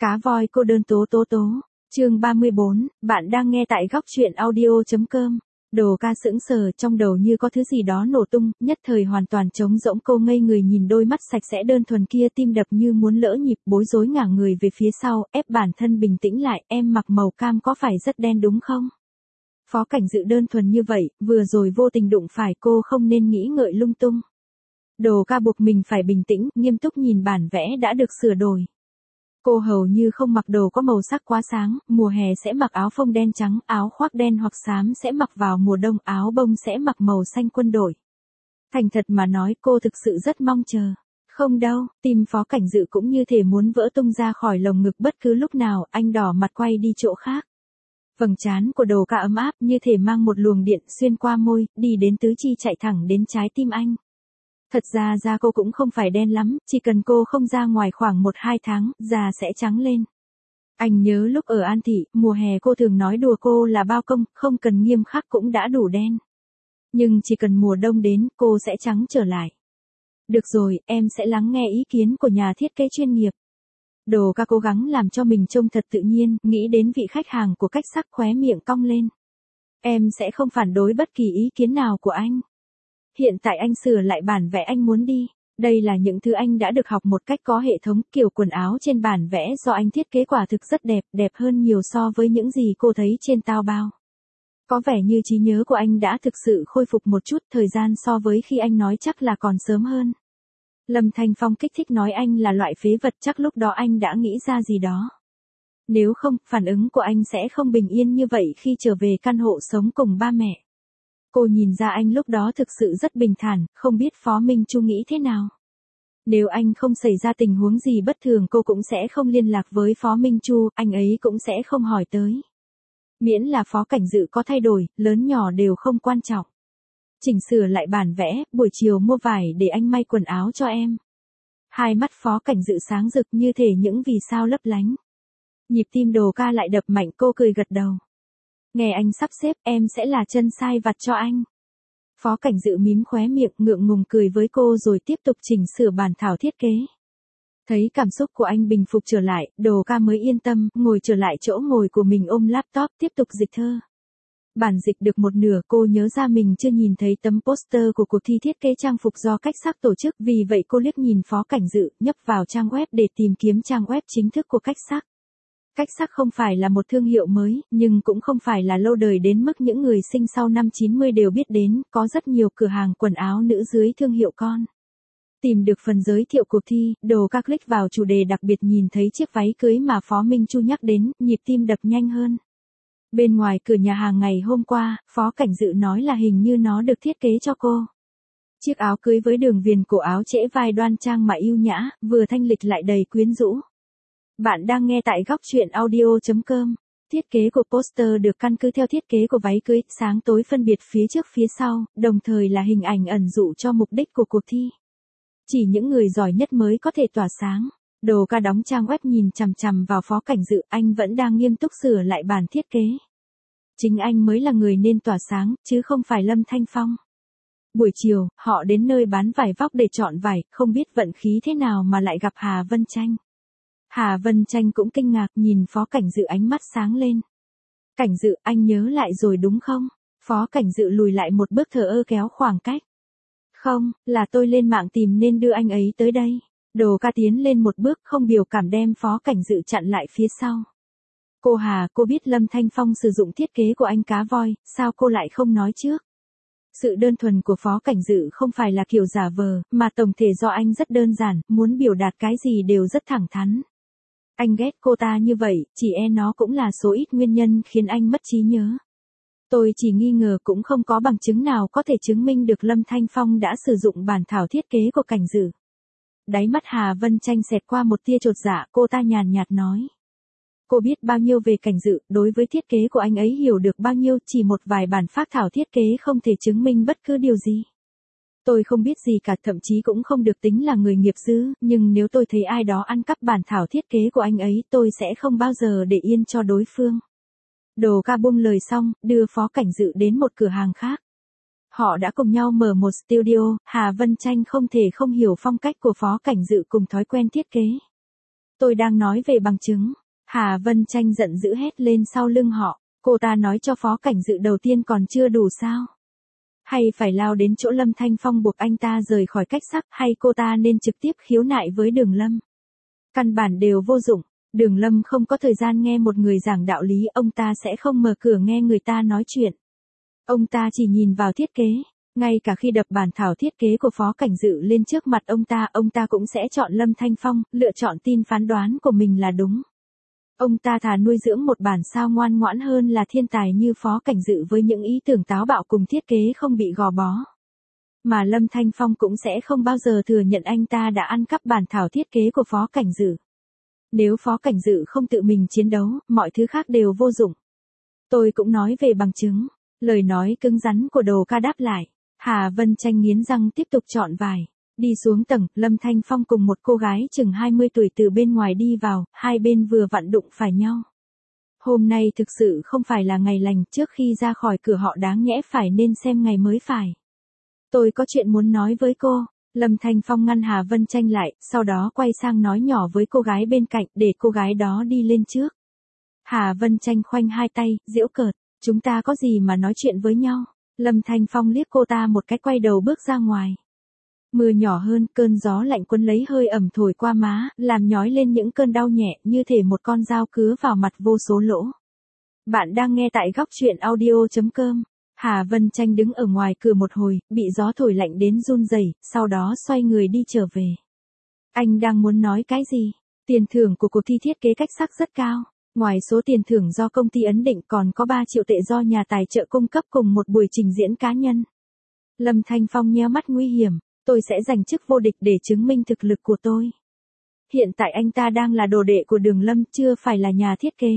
Cá voi cô đơn tố tố tố. Chương 34, bạn đang nghe tại góc truyện audio.com. Đồ ca sững sờ, trong đầu như có thứ gì đó nổ tung, nhất thời hoàn toàn trống rỗng. Cô ngây người nhìn đôi mắt sạch sẽ đơn thuần kia, tim đập như muốn lỡ nhịp, bối rối ngả người về phía sau, ép bản thân bình tĩnh lại. Em mặc màu cam có phải rất đen đúng không? Phó Cảnh Dự đơn thuần như vậy, vừa rồi vô tình đụng phải, cô không nên nghĩ ngợi lung tung. Đồ ca buộc mình phải bình tĩnh, nghiêm túc nhìn bản vẽ đã được sửa đổi. Cô hầu như không mặc đồ có màu sắc quá sáng, mùa hè sẽ mặc áo phông đen trắng, áo khoác đen hoặc xám sẽ mặc vào mùa đông, áo bông sẽ mặc màu xanh quân đội. Thành thật mà nói, cô thực sự rất mong chờ. Không đâu, tim Phó Cảnh Dự cũng như thể muốn vỡ tung ra khỏi lồng ngực bất cứ lúc nào. Anh đỏ mặt quay đi chỗ khác. Vầng trán của Đồ ca ấm áp như thể mang một luồng điện xuyên qua môi, đi đến tứ chi, chạy thẳng đến trái tim anh. Thật ra da cô cũng không phải đen lắm, chỉ cần cô không ra ngoài khoảng 1-2 tháng, da sẽ trắng lên. Anh nhớ lúc ở An Thị, mùa hè cô thường nói đùa cô là bao công, không cần nghiêm khắc cũng đã đủ đen. Nhưng chỉ cần mùa đông đến, cô sẽ trắng trở lại. Được rồi, em sẽ lắng nghe ý kiến của nhà thiết kế chuyên nghiệp. Đồ ca cố gắng làm cho mình trông thật tự nhiên, nghĩ đến vị khách hàng của cách sắc, khóe miệng cong lên. Em sẽ không phản đối bất kỳ ý kiến nào của anh. Hiện tại anh sửa lại bản vẽ anh muốn đi. Đây là những thứ anh đã được học một cách có hệ thống. Kiểu quần áo trên bản vẽ do anh thiết kế quả thực rất đẹp, đẹp hơn nhiều so với những gì cô thấy trên Taobao. Có vẻ như trí nhớ của anh đã thực sự khôi phục một chút, thời gian so với khi anh nói chắc là còn sớm hơn. Lâm Thanh Phong kích thích nói anh là loại phế vật, chắc lúc đó anh đã nghĩ ra gì đó. Nếu không, phản ứng của anh sẽ không bình yên như vậy khi trở về căn hộ sống cùng ba mẹ. Cô nhìn ra anh lúc đó thực sự rất bình thản, không biết Phó Minh Chu nghĩ thế nào. Nếu anh không xảy ra tình huống gì bất thường, cô cũng sẽ không liên lạc với Phó Minh Chu, anh ấy cũng sẽ không hỏi tới. Miễn là Phó Cảnh Dự có thay đổi, lớn nhỏ đều không quan trọng. Chỉnh sửa lại bản vẽ, buổi chiều mua vải để anh may quần áo cho em. Hai mắt Phó Cảnh Dự sáng rực như thể những vì sao lấp lánh. Nhịp tim Đồ ca lại đập mạnh, cô cười gật đầu. Nghe anh sắp xếp, em sẽ là chân sai vặt cho anh. Phó Cảnh Dự mím khóe miệng, ngượng ngùng cười với cô rồi tiếp tục chỉnh sửa bản thảo thiết kế. Thấy cảm xúc của anh bình phục trở lại, Đồ ca mới yên tâm, ngồi trở lại chỗ ngồi của mình, ôm laptop tiếp tục dịch thơ. Bản dịch được một nửa, cô nhớ ra mình chưa nhìn thấy tấm poster của cuộc thi thiết kế trang phục do cách sắc tổ chức, vì vậy cô liếc nhìn Phó Cảnh Dự, nhấp vào trang web để tìm kiếm trang web chính thức của cách sắc. Cách sắc không phải là một thương hiệu mới, nhưng cũng không phải là lâu đời đến mức những người sinh sau năm 90 đều biết đến, có rất nhiều cửa hàng quần áo nữ dưới thương hiệu con. Tìm được phần giới thiệu cuộc thi, Đồ ca click vào chủ đề đặc biệt, nhìn thấy chiếc váy cưới mà Phó Minh Chu nhắc đến, nhịp tim đập nhanh hơn. Bên ngoài cửa nhà hàng ngày hôm qua, Phó Cảnh Dự nói là hình như nó được thiết kế cho cô. Chiếc áo cưới với đường viền cổ áo trễ vai đoan trang mà yêu nhã, vừa thanh lịch lại đầy quyến rũ. Bạn đang nghe tại góc truyện audio.com. Thiết kế của poster được căn cứ theo thiết kế của váy cưới, sáng tối phân biệt phía trước phía sau, đồng thời là hình ảnh ẩn dụ cho mục đích của cuộc thi. Chỉ những người giỏi nhất mới có thể tỏa sáng. Đồ ca đóng trang web nhìn chằm chằm vào Phó Cảnh Dự, anh vẫn đang nghiêm túc sửa lại bản thiết kế. Chính anh mới là người nên tỏa sáng, chứ không phải Lâm Thanh Phong. Buổi chiều, họ đến nơi bán vải vóc để chọn vải, không biết vận khí thế nào mà lại gặp Hà Vân Tranh. Hà Vân Tranh cũng kinh ngạc, nhìn Phó Cảnh Dự, ánh mắt sáng lên. Cảnh Dự, anh nhớ lại rồi đúng không? Phó Cảnh Dự lùi lại một bước, thờ ơ kéo khoảng cách. Không, là tôi lên mạng tìm nên đưa anh ấy tới đây. Đồ ca tiến lên một bước, không biểu cảm đem Phó Cảnh Dự chặn lại phía sau. Cô Hà, cô biết Lâm Thanh Phong sử dụng thiết kế của anh cá voi, sao cô lại không nói trước? Sự đơn thuần của Phó Cảnh Dự không phải là kiểu giả vờ, mà tổng thể do anh rất đơn giản, muốn biểu đạt cái gì đều rất thẳng thắn. Anh ghét cô ta như vậy, chỉ nó cũng là số ít nguyên nhân khiến anh mất trí nhớ. Tôi chỉ nghi ngờ, cũng không có bằng chứng nào có thể chứng minh được Lâm Thanh Phong đã sử dụng bản thảo thiết kế của Cảnh Dự. Đáy mắt Hà Vân Tranh xẹt qua một tia chột dạ, cô ta nhàn nhạt nói. Cô biết bao nhiêu về Cảnh Dự, đối với thiết kế của anh ấy hiểu được bao nhiêu, chỉ một vài bản phác thảo thiết kế không thể chứng minh bất cứ điều gì. Tôi không biết gì cả, thậm chí cũng không được tính là người nghiệp dư, nhưng nếu tôi thấy ai đó ăn cắp bản thảo thiết kế của anh ấy, tôi sẽ không bao giờ để yên cho đối phương. Đồ ca buông lời xong, đưa Phó Cảnh Dự đến một cửa hàng khác. Họ đã cùng nhau mở một studio, Hà Vân Tranh không thể không hiểu phong cách của Phó Cảnh Dự cùng thói quen thiết kế. Tôi đang nói về bằng chứng. Hà Vân Tranh giận dữ hét lên sau lưng họ. Cô ta nói cho Phó Cảnh Dự đầu tiên còn chưa đủ sao? Hay phải lao đến chỗ Lâm Thanh Phong buộc anh ta rời khỏi cách sắc, hay cô ta nên trực tiếp khiếu nại với Đường Lâm? Căn bản đều vô dụng. Đường Lâm không có thời gian nghe một người giảng đạo lý, ông ta sẽ không mở cửa nghe người ta nói chuyện. Ông ta chỉ nhìn vào thiết kế. Ngay cả khi đập bản thảo thiết kế của Phó Cảnh Dự lên trước mặt ông ta cũng sẽ chọn Lâm Thanh Phong, lựa chọn tin phán đoán của mình là đúng. Ông ta thà nuôi dưỡng một bản sao ngoan ngoãn hơn là thiên tài như Phó Cảnh Dự với những ý tưởng táo bạo cùng thiết kế không bị gò bó. Mà Lâm Thanh Phong cũng sẽ không bao giờ thừa nhận anh ta đã ăn cắp bản thảo thiết kế của Phó Cảnh Dự. Nếu Phó Cảnh Dự không tự mình chiến đấu, mọi thứ khác đều vô dụng. Tôi cũng nói về bằng chứng. Lời nói cứng rắn của Đồ Ca đáp lại. Hà Vân Tranh nghiến răng tiếp tục chọn vài. Đi xuống tầng, Lâm Thanh Phong cùng một cô gái chừng 20 tuổi từ bên ngoài đi vào, hai bên vừa vặn đụng phải nhau. Hôm nay thực sự không phải là ngày lành, trước khi ra khỏi cửa họ đáng nhẽ phải nên xem ngày mới phải. Tôi có chuyện muốn nói với cô. Lâm Thanh Phong ngăn Hà Vân Tranh lại, sau đó quay sang nói nhỏ với cô gái bên cạnh để cô gái đó đi lên trước. Hà Vân Tranh khoanh hai tay, giễu cợt. Chúng ta có gì mà nói chuyện với nhau? Lâm Thanh Phong liếc cô ta một cái quay đầu bước ra ngoài. Mưa nhỏ hơn, cơn gió lạnh cuốn lấy hơi ẩm thổi qua má, làm nhói lên những cơn đau nhẹ như thể một con dao cứa vào mặt vô số lỗ. Bạn đang nghe tại góc truyện audio.com. Hà Vân Tranh đứng ở ngoài cửa một hồi, bị gió thổi lạnh đến run rẩy, sau đó xoay người đi trở về. Anh đang muốn nói cái gì? Tiền thưởng của cuộc thi thiết kế cách sắc rất cao. Ngoài số tiền thưởng do công ty ấn định còn có 3 triệu tệ do nhà tài trợ cung cấp cùng một buổi trình diễn cá nhân. Lâm Thanh Phong nheo mắt nguy hiểm. Tôi sẽ giành chức vô địch để chứng minh thực lực của tôi. Hiện tại anh ta đang là đồ đệ của Đường Lâm, chưa phải là nhà thiết kế.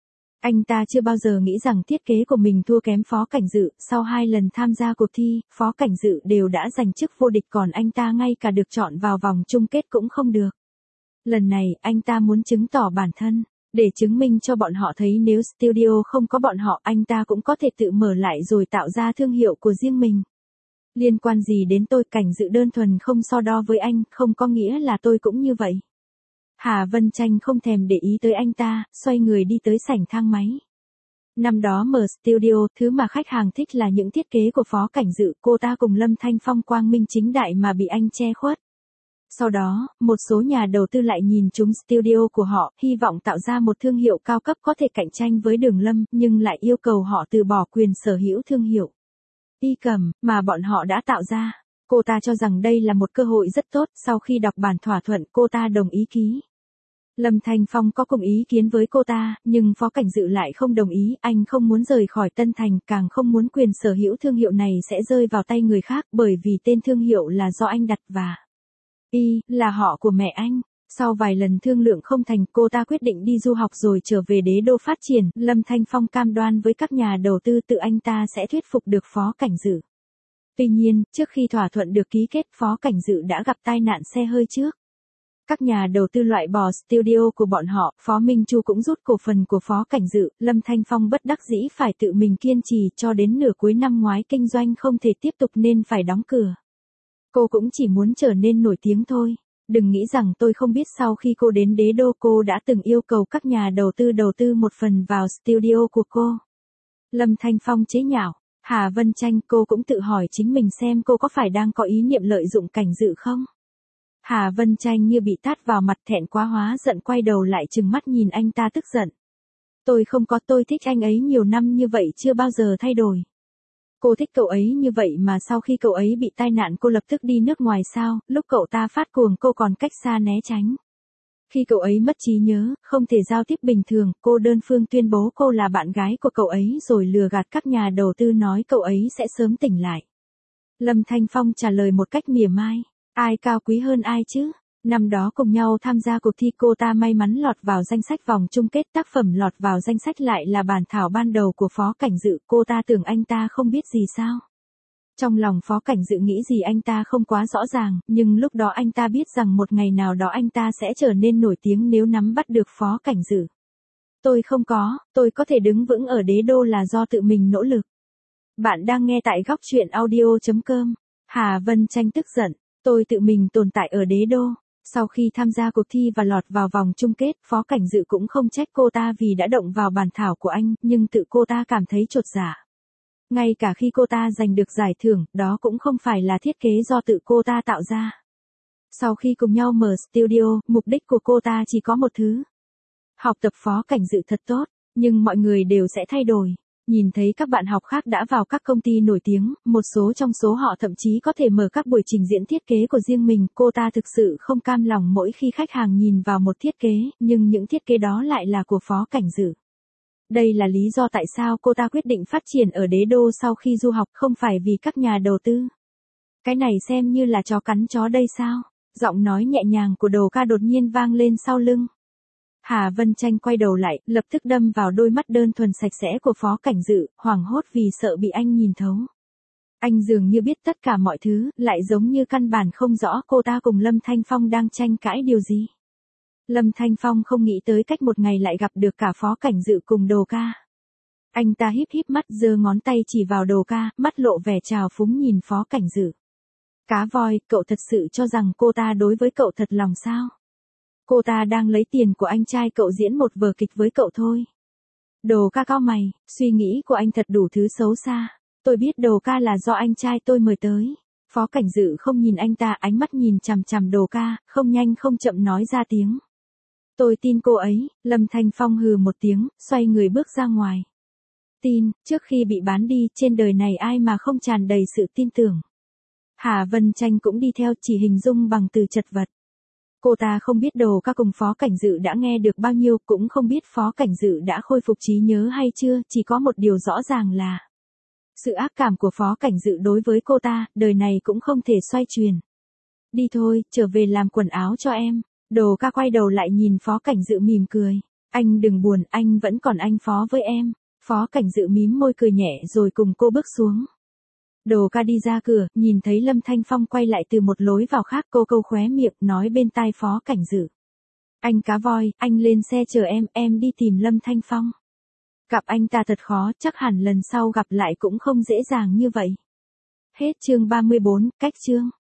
Anh ta chưa bao giờ nghĩ rằng thiết kế của mình thua kém Phó Cảnh Dự. Sau 2 lần tham gia cuộc thi, Phó Cảnh Dự đều đã giành chức vô địch, còn anh ta ngay cả được chọn vào vòng chung kết cũng không được. Lần này, anh ta muốn chứng tỏ bản thân. Để chứng minh cho bọn họ thấy nếu studio không có bọn họ, anh ta cũng có thể tự mở lại rồi tạo ra thương hiệu của riêng mình. Liên quan gì đến tôi? Cảnh Dự đơn thuần không so đo với anh, không có nghĩa là tôi cũng như vậy. Hà Vân Tranh không thèm để ý tới anh ta, xoay người đi tới sảnh thang máy. Năm đó mở studio, thứ mà khách hàng thích là những thiết kế của Phó Cảnh Dự, cô ta cùng Lâm Thanh Phong quang minh chính đại mà bị anh che khuất. Sau đó, một số nhà đầu tư lại nhìn trúng studio của họ, hy vọng tạo ra một thương hiệu cao cấp có thể cạnh tranh với Đường Lâm, nhưng lại yêu cầu họ từ bỏ quyền sở hữu thương hiệu Y Cầm mà bọn họ đã tạo ra. Cô ta cho rằng đây là một cơ hội rất tốt, sau khi đọc bản thỏa thuận cô ta đồng ý ký. Lâm Thanh Phong có cùng ý kiến với cô ta, nhưng Phó Cảnh Dự lại không đồng ý, anh không muốn rời khỏi Tân Thành, càng không muốn quyền sở hữu thương hiệu này sẽ rơi vào tay người khác, bởi vì tên thương hiệu là do anh đặt và Y là họ của mẹ anh. Sau vài lần thương lượng không thành, cô ta quyết định đi du học rồi trở về Đế Đô phát triển. Lâm Thanh Phong cam đoan với các nhà đầu tư tự anh ta sẽ thuyết phục được Phó Cảnh Dự. Tuy nhiên, trước khi thỏa thuận được ký kết, Phó Cảnh Dự đã gặp tai nạn xe hơi trước. Các nhà đầu tư loại bỏ studio của bọn họ, Phó Minh Chu cũng rút cổ phần của Phó Cảnh Dự. Lâm Thanh Phong bất đắc dĩ phải tự mình kiên trì cho đến nửa cuối năm ngoái kinh doanh không thể tiếp tục nên phải đóng cửa. Cô cũng chỉ muốn trở nên nổi tiếng thôi. Đừng nghĩ rằng tôi không biết sau khi cô đến Đế Đô cô đã từng yêu cầu các nhà đầu tư một phần vào studio của cô. Lâm Thanh Phong chế nhạo. Hà Vân Tranh, cô cũng tự hỏi chính mình xem cô có phải đang có ý niệm lợi dụng Cảnh Dự không? Hà Vân Tranh như bị tát vào mặt, thẹn quá hóa giận quay đầu lại trừng mắt nhìn anh ta tức giận. Tôi không có, tôi thích anh ấy nhiều năm như vậy chưa bao giờ thay đổi. Cô thích cậu ấy như vậy mà sau khi cậu ấy bị tai nạn cô lập tức đi nước ngoài sao? Lúc cậu ta phát cuồng cô còn cách xa né tránh. Khi cậu ấy mất trí nhớ, không thể giao tiếp bình thường, cô đơn phương tuyên bố cô là bạn gái của cậu ấy rồi lừa gạt các nhà đầu tư nói cậu ấy sẽ sớm tỉnh lại. Lâm Thanh Phong trả lời một cách mỉa mai. Ai cao quý hơn ai chứ? Năm đó cùng nhau tham gia cuộc thi cô ta may mắn lọt vào danh sách vòng chung kết, tác phẩm lọt vào danh sách lại là bản thảo ban đầu của Phó Cảnh Dự, cô ta tưởng anh ta không biết gì sao? Trong lòng Phó Cảnh Dự nghĩ gì anh ta không quá rõ ràng, nhưng lúc đó anh ta biết rằng một ngày nào đó anh ta sẽ trở nên nổi tiếng nếu nắm bắt được Phó Cảnh Dự. Tôi có thể đứng vững ở Đế Đô là do tự mình nỗ lực. Bạn đang nghe tại góc truyện audio.com. Hà Vân Tranh tức giận. Tôi tự mình tồn tại ở Đế Đô. Sau khi tham gia cuộc thi và lọt vào vòng chung kết, Phó Cảnh Dự cũng không trách cô ta vì đã động vào bản thảo của anh, nhưng tự cô ta cảm thấy chột dạ. Ngay cả khi cô ta giành được giải thưởng, đó cũng không phải là thiết kế do tự cô ta tạo ra. Sau khi cùng nhau mở studio, mục đích của cô ta chỉ có một thứ. Học tập Phó Cảnh Dự thật tốt, nhưng mọi người đều sẽ thay đổi. Nhìn thấy các bạn học khác đã vào các công ty nổi tiếng, một số trong số họ thậm chí có thể mở các buổi trình diễn thiết kế của riêng mình. Cô ta thực sự không cam lòng mỗi khi khách hàng nhìn vào một thiết kế, nhưng những thiết kế đó lại là của Phó Cảnh Dự. Đây là lý do tại sao cô ta quyết định phát triển ở Đế Đô sau khi du học, không phải vì các nhà đầu tư. Cái này xem như là chó cắn chó đây sao? Giọng nói nhẹ nhàng của Đồ Ca đột nhiên vang lên sau lưng. Hà Vân Tranh quay đầu lại, lập tức đâm vào đôi mắt đơn thuần sạch sẽ của Phó Cảnh Dự, hoảng hốt vì sợ bị anh nhìn thấu. Anh dường như biết tất cả mọi thứ, lại giống như căn bản không rõ cô ta cùng Lâm Thanh Phong đang tranh cãi điều gì. Lâm Thanh Phong không nghĩ tới cách một ngày lại gặp được cả Phó Cảnh Dự cùng Đồ Ca. Anh ta híp híp mắt, giơ ngón tay chỉ vào Đồ Ca, mắt lộ vẻ trào phúng nhìn Phó Cảnh Dự. Cá voi, cậu thật sự cho rằng cô ta đối với cậu thật lòng sao? Cô ta đang lấy tiền của anh trai cậu diễn một vở kịch với cậu thôi. Đồ Ca cau mày, suy nghĩ của anh thật đủ thứ xấu xa. Tôi biết Đồ Ca là do anh trai tôi mời tới. Phó Cảnh Dự không nhìn anh ta, ánh mắt nhìn chằm chằm Đồ Ca, không nhanh không chậm nói ra tiếng. Tôi tin cô ấy. Lâm Thanh Phong hừ một tiếng, xoay người bước ra ngoài. Tin, trước khi bị bán đi, trên đời này ai mà không tràn đầy sự tin tưởng. Hà Vân Tranh cũng đi theo, chỉ hình dung bằng từ chật vật. Cô ta không biết Đồ Ca cùng Phó Cảnh Dự đã nghe được bao nhiêu, cũng không biết Phó Cảnh Dự đã khôi phục trí nhớ hay chưa, chỉ có một điều rõ ràng là sự ác cảm của Phó Cảnh Dự đối với cô ta, đời này cũng không thể xoay chuyển. Đi thôi, trở về làm quần áo cho em. Đồ Ca quay đầu lại nhìn Phó Cảnh Dự mỉm cười. Anh đừng buồn, anh vẫn còn anh Phó với em. Phó Cảnh Dự mím môi cười nhẹ rồi cùng cô bước xuống. Đồ Ca đi ra cửa, nhìn thấy Lâm Thanh Phong quay lại từ một lối vào khác, cô câu khóe miệng, nói bên tai Phó Cảnh Dự. Anh cá voi, anh lên xe chờ em đi tìm Lâm Thanh Phong. Gặp anh ta thật khó, chắc hẳn lần sau gặp lại cũng không dễ dàng như vậy. Hết chương 34, cách chương.